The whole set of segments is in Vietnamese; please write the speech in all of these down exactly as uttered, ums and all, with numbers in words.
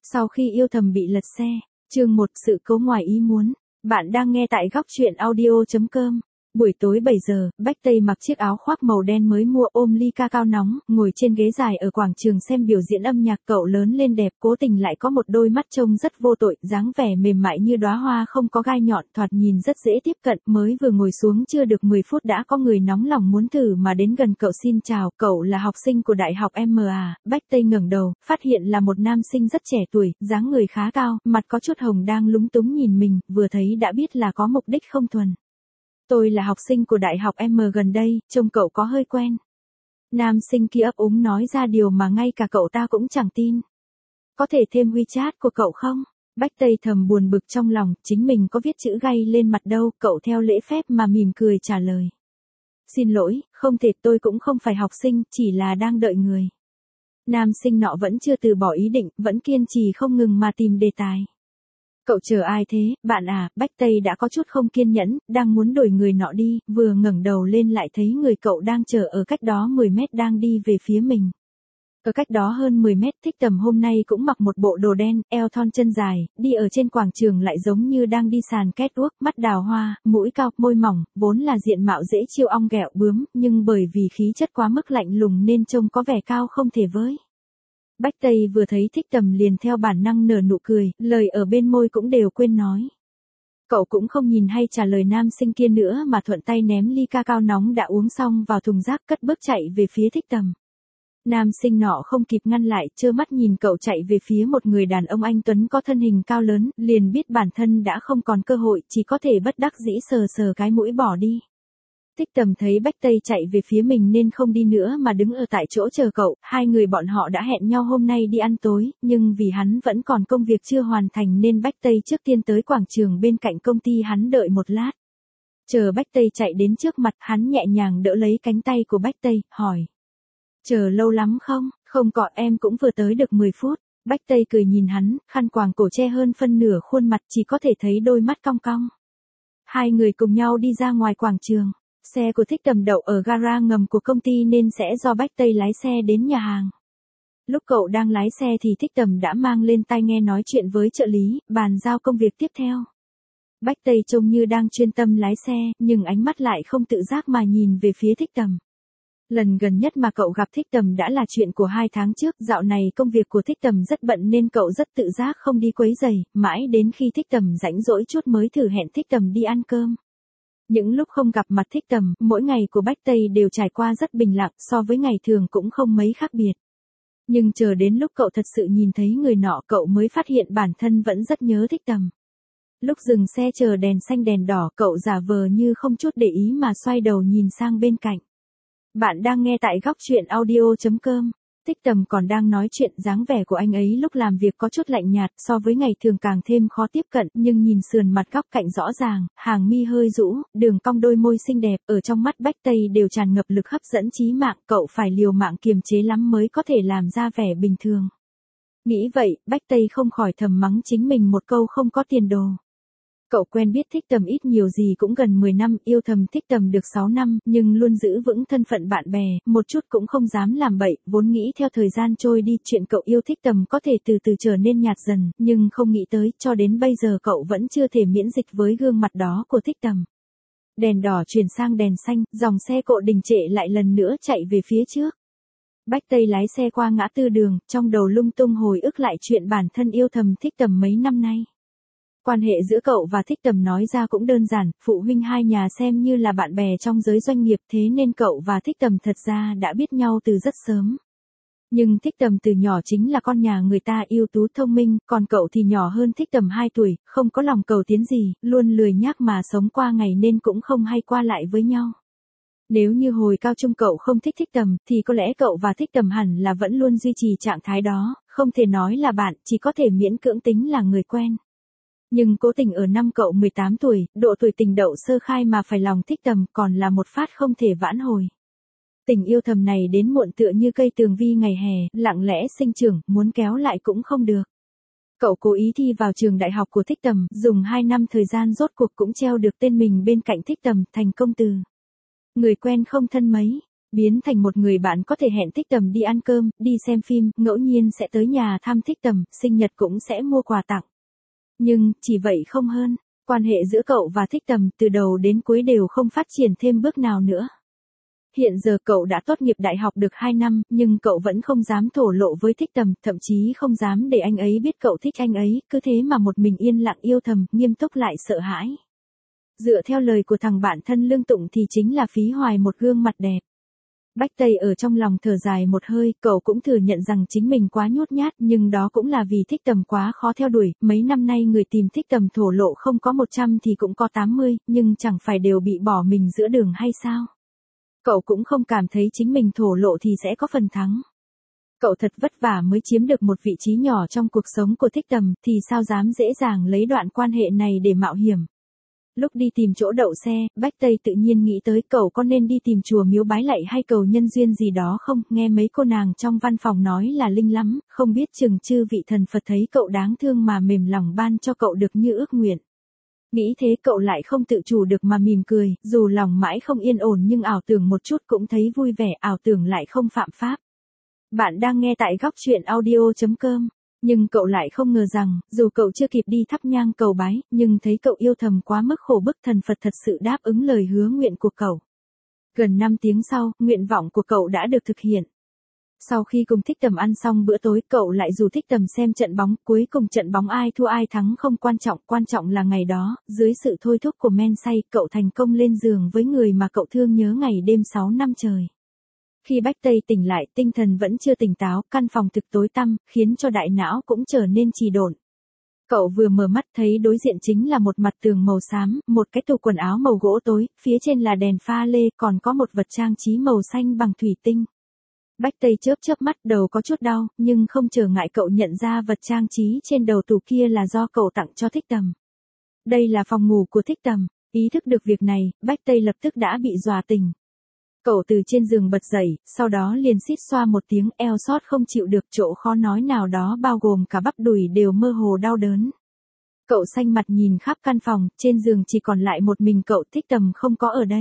Sau khi yêu thầm bị lật xe, chương một sự cố ngoài ý muốn. Bạn đang nghe tại góc truyện audio chấm com. Buổi tối bảy giờ, Bách Tây mặc chiếc áo khoác màu đen mới mua, ôm ly ca cao nóng, ngồi trên ghế dài ở quảng trường xem biểu diễn âm nhạc. Cậu lớn lên đẹp, cố tình lại có một đôi mắt trông rất vô tội, dáng vẻ mềm mại như đóa hoa không có gai nhọn, thoạt nhìn rất dễ tiếp cận. Mới vừa ngồi xuống chưa được mười phút đã có người nóng lòng muốn thử mà đến gần cậu xin chào. Cậu là học sinh của Đại học em à? Bách Tây ngẩng đầu, phát hiện là một nam sinh rất trẻ tuổi, dáng người khá cao, mặt có chút hồng đang lúng túng nhìn mình, vừa thấy đã biết là có mục đích không thuần. Tôi là học sinh của Đại học em gần đây, trông cậu có hơi quen. Nam sinh kia ấp úng nói ra điều mà ngay cả cậu ta cũng chẳng tin. Có thể thêm WeChat của cậu không? Bách Tây thầm buồn bực trong lòng, chính mình có viết chữ gay lên mặt đâu. Cậu theo lễ phép mà mỉm cười trả lời. Xin lỗi, không thể, tôi cũng không phải học sinh, chỉ là đang đợi người. Nam sinh nọ vẫn chưa từ bỏ ý định, vẫn kiên trì không ngừng mà tìm đề tài. Cậu chờ ai thế, bạn à? Bách Tây đã có chút không kiên nhẫn, đang muốn đuổi người nọ đi, vừa ngẩng đầu lên lại thấy người cậu đang chờ ở cách đó mười mét đang đi về phía mình. Ở cách đó hơn mười mét, Thích Tầm hôm nay cũng mặc một bộ đồ đen, eo thon chân dài, đi ở trên quảng trường lại giống như đang đi sàn catwalk, mắt đào hoa, mũi cao, môi mỏng, vốn là diện mạo dễ chiêu ong ghẹo bướm, nhưng bởi vì khí chất quá mức lạnh lùng nên trông có vẻ cao không thể với. Bách Tây vừa thấy Thích Tầm liền theo bản năng nở nụ cười, lời ở bên môi cũng đều quên nói. Cậu cũng không nhìn hay trả lời nam sinh kia nữa mà thuận tay ném ly ca cao nóng đã uống xong vào thùng rác, cất bước chạy về phía Thích Tầm. Nam sinh nọ không kịp ngăn lại, trơ mắt nhìn cậu chạy về phía một người đàn ông anh tuấn có thân hình cao lớn, liền biết bản thân đã không còn cơ hội, chỉ có thể bất đắc dĩ sờ sờ cái mũi bỏ đi. Thích Tầm thấy Bách Tây chạy về phía mình nên không đi nữa mà đứng ở tại chỗ chờ cậu. Hai người bọn họ đã hẹn nhau hôm nay đi ăn tối, nhưng vì hắn vẫn còn công việc chưa hoàn thành nên Bách Tây trước tiên tới quảng trường bên cạnh công ty hắn đợi một lát. Chờ Bách Tây chạy đến trước mặt, hắn nhẹ nhàng đỡ lấy cánh tay của Bách Tây, hỏi. Chờ lâu lắm không? Không cọ, em cũng vừa tới được mười phút. Bách Tây cười nhìn hắn, khăn quàng cổ che hơn phân nửa khuôn mặt, chỉ có thể thấy đôi mắt cong cong. Hai người cùng nhau đi ra ngoài quảng trường. Xe của Thích Tầm đậu ở gara ngầm của công ty nên sẽ do Bách Tây lái xe đến nhà hàng. Lúc cậu đang lái xe thì Thích Tầm đã mang lên tai nghe nói chuyện với trợ lý, bàn giao công việc tiếp theo. Bách Tây trông như đang chuyên tâm lái xe, nhưng ánh mắt lại không tự giác mà nhìn về phía Thích Tầm. Lần gần nhất mà cậu gặp Thích Tầm đã là chuyện của hai tháng trước, dạo này công việc của Thích Tầm rất bận nên cậu rất tự giác không đi quấy rầy, mãi đến khi Thích Tầm rảnh rỗi chút mới thử hẹn Thích Tầm đi ăn cơm. Những lúc không gặp mặt Thích Tầm, mỗi ngày của Bách Tây đều trải qua rất bình lặng, so với ngày thường cũng không mấy khác biệt. Nhưng chờ đến lúc cậu thật sự nhìn thấy người nọ, cậu mới phát hiện bản thân vẫn rất nhớ Thích Tầm. Lúc dừng xe chờ đèn xanh đèn đỏ, cậu giả vờ như không chút để ý mà xoay đầu nhìn sang bên cạnh. Bạn đang nghe tại góc truyện audio chấm com. Thích Tầm còn đang nói chuyện, dáng vẻ của anh ấy lúc làm việc có chút lạnh nhạt, so với ngày thường càng thêm khó tiếp cận, nhưng nhìn sườn mặt góc cạnh rõ ràng, hàng mi hơi rũ, đường cong đôi môi xinh đẹp, ở trong mắt Bách Tây đều tràn ngập lực hấp dẫn chí mạng, cậu phải liều mạng kiềm chế lắm mới có thể làm ra vẻ bình thường. Nghĩ vậy, Bách Tây không khỏi thầm mắng chính mình một câu không có tiền đồ. Cậu quen biết Thích Tầm ít nhiều gì cũng gần mười năm, yêu thầm Thích Tầm được sáu năm, nhưng luôn giữ vững thân phận bạn bè, một chút cũng không dám làm bậy, vốn nghĩ theo thời gian trôi đi chuyện cậu yêu Thích Tầm có thể từ từ trở nên nhạt dần, nhưng không nghĩ tới, cho đến bây giờ cậu vẫn chưa thể miễn dịch với gương mặt đó của Thích Tầm. Đèn đỏ chuyển sang đèn xanh, dòng xe cộ đình trệ lại lần nữa chạy về phía trước. Bách Tây lái xe qua ngã tư đường, trong đầu lung tung hồi ức lại chuyện bản thân yêu thầm Thích Tầm mấy năm nay. Quan hệ giữa cậu và Thích Tầm nói ra cũng đơn giản, phụ huynh hai nhà xem như là bạn bè trong giới doanh nghiệp, thế nên cậu và Thích Tầm thật ra đã biết nhau từ rất sớm. Nhưng Thích Tầm từ nhỏ chính là con nhà người ta, ưu tú thông minh, còn cậu thì nhỏ hơn Thích Tầm hai tuổi, không có lòng cầu tiến gì, luôn lười nhác mà sống qua ngày nên cũng không hay qua lại với nhau. Nếu như hồi cao trung cậu không thích Thích Tầm, thì có lẽ cậu và Thích Tầm hẳn là vẫn luôn duy trì trạng thái đó, không thể nói là bạn, chỉ có thể miễn cưỡng tính là người quen. Nhưng cố tình ở năm cậu mười tám tuổi, độ tuổi tình đậu sơ khai mà phải lòng Thích Tầm còn là một phát không thể vãn hồi. Tình yêu thầm này đến muộn tựa như cây tường vi ngày hè, lặng lẽ sinh trưởng, muốn kéo lại cũng không được. Cậu cố ý thi vào trường đại học của Thích Tầm, dùng hai năm thời gian rốt cuộc cũng treo được tên mình bên cạnh Thích Tầm, thành công từ người quen không thân mấy, biến thành một người bạn có thể hẹn Thích Tầm đi ăn cơm, đi xem phim, ngẫu nhiên sẽ tới nhà thăm Thích Tầm, sinh nhật cũng sẽ mua quà tặng. Nhưng, chỉ vậy không hơn, quan hệ giữa cậu và Thích Tầm từ đầu đến cuối đều không phát triển thêm bước nào nữa. Hiện giờ cậu đã tốt nghiệp đại học được hai năm, nhưng cậu vẫn không dám thổ lộ với Thích Tầm, thậm chí không dám để anh ấy biết cậu thích anh ấy, cứ thế mà một mình yên lặng yêu thầm, nghiêm túc lại sợ hãi. Dựa theo lời của thằng bạn thân Lương Tụng thì chính là phí hoài một gương mặt đẹp. Bách Tây ở trong lòng thở dài một hơi, cậu cũng thừa nhận rằng chính mình quá nhút nhát, nhưng đó cũng là vì Thích Tầm quá khó theo đuổi, mấy năm nay người tìm Thích Tầm thổ lộ không có một trăm thì cũng có tám mươi, nhưng chẳng phải đều bị bỏ mình giữa đường hay sao? Cậu cũng không cảm thấy chính mình thổ lộ thì sẽ có phần thắng. Cậu thật vất vả mới chiếm được một vị trí nhỏ trong cuộc sống của Thích Tầm, thì sao dám dễ dàng lấy đoạn quan hệ này để mạo hiểm. Lúc đi tìm chỗ đậu xe, Bách Tây tự nhiên nghĩ tới cậu có nên đi tìm chùa miếu bái lạy hay cầu nhân duyên gì đó không, nghe mấy cô nàng trong văn phòng nói là linh lắm, không biết chừng chư vị thần Phật thấy cậu đáng thương mà mềm lòng ban cho cậu được như ước nguyện. Nghĩ thế cậu lại không tự chủ được mà mỉm cười, dù lòng mãi không yên ổn nhưng ảo tưởng một chút cũng thấy vui vẻ, ảo tưởng lại không phạm pháp. Bạn đang nghe tại góc truyện audio chấm com. Nhưng cậu lại không ngờ rằng, dù cậu chưa kịp đi thắp nhang cầu bái, nhưng thấy cậu yêu thầm quá mức khổ bức, thần Phật thật sự đáp ứng lời hứa nguyện của cậu. Gần năm tiếng sau, nguyện vọng của cậu đã được thực hiện. Sau khi cùng Thích Tầm ăn xong bữa tối, cậu lại rủ Thích Tầm xem trận bóng, cuối cùng trận bóng ai thua ai thắng không quan trọng, quan trọng là ngày đó, dưới sự thôi thúc của men say, cậu thành công lên giường với người mà cậu thương nhớ ngày đêm sáu năm trời. Khi Bách Tây tỉnh lại, tinh thần vẫn chưa tỉnh táo, căn phòng thực tối tăm, khiến cho đại não cũng trở nên trì độn. Cậu vừa mở mắt thấy đối diện chính là một mặt tường màu xám, một cái tủ quần áo màu gỗ tối, phía trên là đèn pha lê, còn có một vật trang trí màu xanh bằng thủy tinh. Bách Tây chớp chớp mắt, đầu có chút đau, nhưng không trở ngại cậu nhận ra vật trang trí trên đầu tủ kia là do cậu tặng cho Thích Tầm. Đây là phòng ngủ của Thích Tầm. Ý thức được việc này, Bách Tây lập tức đã bị dọa tỉnh. Cậu từ trên giường bật dậy, sau đó liền xít xoa một tiếng, eo xót không chịu được, chỗ khó nói nào đó bao gồm cả bắp đùi đều mơ hồ đau đớn. Cậu xanh mặt nhìn khắp căn phòng, trên giường chỉ còn lại một mình cậu, Thích Tầm không có ở đây.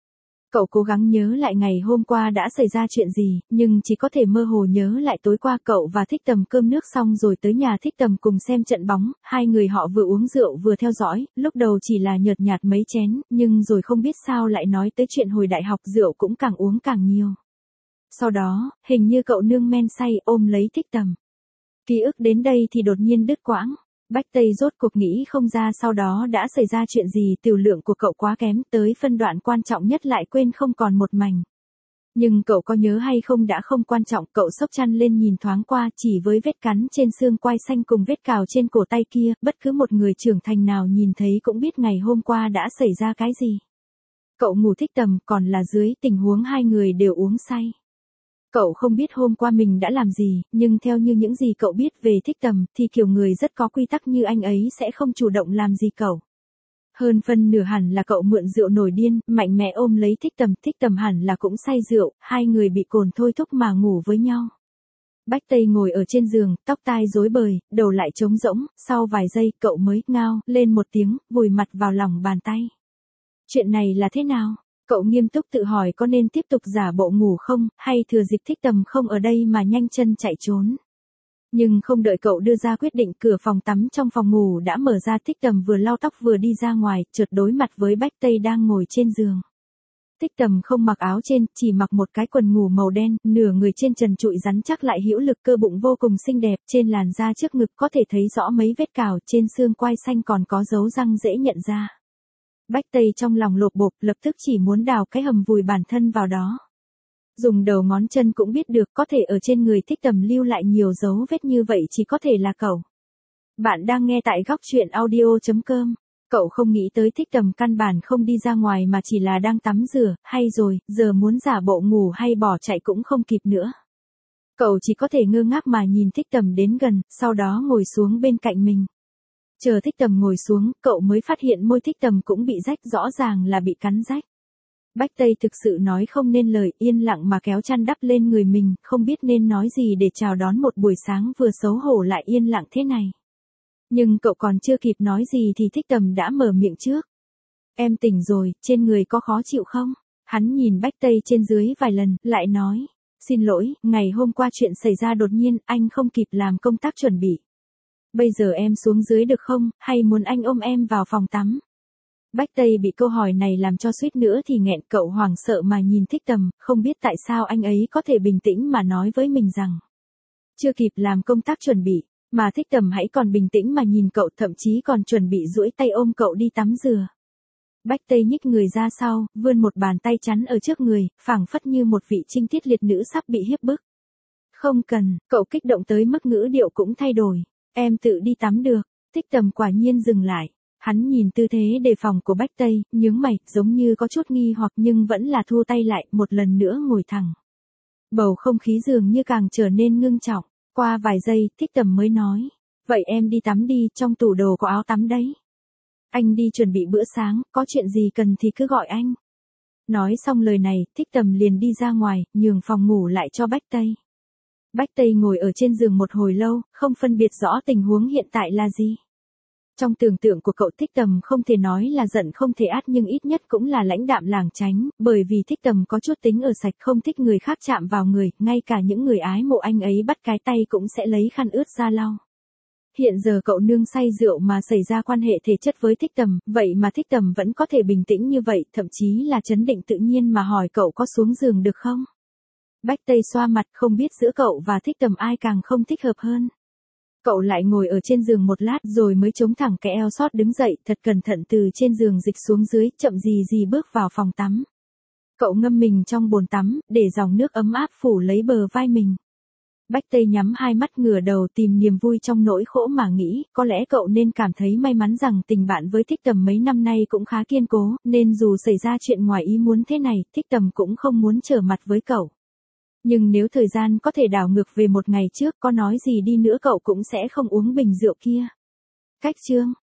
Cậu cố gắng nhớ lại ngày hôm qua đã xảy ra chuyện gì, nhưng chỉ có thể mơ hồ nhớ lại tối qua cậu và Thích Tầm cơm nước xong rồi tới nhà Thích Tầm cùng xem trận bóng, hai người họ vừa uống rượu vừa theo dõi, lúc đầu chỉ là nhợt nhạt mấy chén, nhưng rồi không biết sao lại nói tới chuyện hồi đại học, rượu cũng càng uống càng nhiều. Sau đó, hình như cậu nương men say ôm lấy Thích Tầm. Ký ức đến đây thì đột nhiên đứt quãng. Bách Tây rốt cuộc nghĩ không ra sau đó đã xảy ra chuyện gì, tiểu lượng của cậu quá kém, tới phân đoạn quan trọng nhất lại quên không còn một mảnh. Nhưng cậu có nhớ hay không đã không quan trọng, cậu xốc chăn lên nhìn thoáng qua, chỉ với vết cắn trên xương quai xanh cùng vết cào trên cổ tay kia, bất cứ một người trưởng thành nào nhìn thấy cũng biết ngày hôm qua đã xảy ra cái gì. Cậu ngủ Thích Tầm, còn là dưới tình huống hai người đều uống say. Cậu không biết hôm qua mình đã làm gì, nhưng theo như những gì cậu biết về Thích Tầm, thì kiểu người rất có quy tắc như anh ấy sẽ không chủ động làm gì cậu. Hơn phân nửa hẳn là cậu mượn rượu nổi điên, mạnh mẽ ôm lấy Thích Tầm, Thích Tầm hẳn là cũng say rượu, hai người bị cồn thôi thúc mà ngủ với nhau. Bách Tây ngồi ở trên giường, tóc tai rối bời, đầu lại trống rỗng, sau vài giây cậu mới ngao lên một tiếng, vùi mặt vào lòng bàn tay. Chuyện này là thế nào? Cậu nghiêm túc tự hỏi có nên tiếp tục giả bộ ngủ không, hay thừa dịp Thích Tầm không ở đây mà nhanh chân chạy trốn. Nhưng không đợi cậu đưa ra quyết định, cửa phòng tắm trong phòng ngủ đã mở ra, Thích Tầm vừa lau tóc vừa đi ra ngoài, chợt đối mặt với Bách Tây đang ngồi trên giường. Thích Tầm không mặc áo trên, chỉ mặc một cái quần ngủ màu đen, nửa người trên trần trụi rắn chắc lại hữu lực, cơ bụng vô cùng xinh đẹp, trên làn da trước ngực có thể thấy rõ mấy vết cào, trên xương quai xanh còn có dấu răng dễ nhận ra. Bách Tây trong lòng lột bột, lập tức chỉ muốn đào cái hầm vùi bản thân vào đó. Dùng đầu ngón chân cũng biết được, có thể ở trên người Thích Tầm lưu lại nhiều dấu vết như vậy chỉ có thể là cậu. Bạn đang nghe tại góc truyện audio chấm com. Cậu không nghĩ tới Thích Tầm căn bản không đi ra ngoài mà chỉ là đang tắm rửa, hay rồi, giờ muốn giả bộ ngủ hay bỏ chạy cũng không kịp nữa. Cậu chỉ có thể ngơ ngác mà nhìn Thích Tầm đến gần, sau đó ngồi xuống bên cạnh mình. Chờ Thích Tầm ngồi xuống, cậu mới phát hiện môi Thích Tầm cũng bị rách, rõ ràng là bị cắn rách. Bách Tây thực sự nói không nên lời, yên lặng mà kéo chăn đắp lên người mình, không biết nên nói gì để chào đón một buổi sáng vừa xấu hổ lại yên lặng thế này. Nhưng cậu còn chưa kịp nói gì thì Thích Tầm đã mở miệng trước. Em tỉnh rồi, trên người có khó chịu không? Hắn nhìn Bách Tây trên dưới vài lần, lại nói. Xin lỗi, ngày hôm qua chuyện xảy ra đột nhiên, anh không kịp làm công tác chuẩn bị. Bây giờ em xuống dưới được không, hay muốn anh ôm em vào phòng tắm? Bách Tây bị câu hỏi này làm cho suýt nữa thì nghẹn, cậu hoảng sợ mà nhìn Thích Tầm, không biết tại sao anh ấy có thể bình tĩnh mà nói với mình rằng chưa kịp làm công tác chuẩn bị, mà Thích Tầm hãy còn bình tĩnh mà nhìn cậu, thậm chí còn chuẩn bị duỗi tay ôm cậu đi tắm rửa. Bách Tây nhích người ra sau, vươn một bàn tay chắn ở trước người, phảng phất như một vị trinh tiết liệt nữ sắp bị hiếp bức. Không cần, cậu kích động tới mức ngữ điệu cũng thay đổi. Em tự đi tắm được. Thích Tầm quả nhiên dừng lại. Hắn nhìn tư thế đề phòng của Bách Tây, nhướng mày, giống như có chút nghi hoặc nhưng vẫn là thu tay lại, một lần nữa ngồi thẳng. Bầu không khí dường như càng trở nên ngưng trọng. Qua vài giây, Thích Tầm mới nói. Vậy em đi tắm đi, trong tủ đồ có áo tắm đấy. Anh đi chuẩn bị bữa sáng, có chuyện gì cần thì cứ gọi anh. Nói xong lời này, Thích Tầm liền đi ra ngoài, nhường phòng ngủ lại cho Bách Tây. Bách Tây ngồi ở trên giường một hồi lâu, không phân biệt rõ tình huống hiện tại là gì. Trong tưởng tượng của cậu, Thích Tầm không thể nói là giận không thể át nhưng ít nhất cũng là lãnh đạm lảng tránh, bởi vì Thích Tầm có chút tính ở sạch, không thích người khác chạm vào người, ngay cả những người ái mộ anh ấy bắt cái tay cũng sẽ lấy khăn ướt ra lau. Hiện giờ cậu nương say rượu mà xảy ra quan hệ thể chất với Thích Tầm, vậy mà Thích Tầm vẫn có thể bình tĩnh như vậy, thậm chí là trấn định tự nhiên mà hỏi cậu có xuống giường được không? Bách Tây xoa mặt, không biết giữa cậu và Thích Tầm ai càng không thích hợp hơn. Cậu lại ngồi ở trên giường một lát rồi mới chống thẳng cái eo sót đứng dậy, thật cẩn thận từ trên giường dịch xuống dưới, chậm gì gì bước vào phòng tắm. Cậu ngâm mình trong bồn tắm, để dòng nước ấm áp phủ lấy bờ vai mình. Bách Tây nhắm hai mắt ngửa đầu tìm niềm vui trong nỗi khổ mà nghĩ, có lẽ cậu nên cảm thấy may mắn rằng tình bạn với Thích Tầm mấy năm nay cũng khá kiên cố, nên dù xảy ra chuyện ngoài ý muốn thế này, Thích Tầm cũng không muốn trở mặt với cậu. Nhưng nếu thời gian có thể đảo ngược về một ngày trước, có nói gì đi nữa cậu cũng sẽ không uống bình rượu kia. Cách chương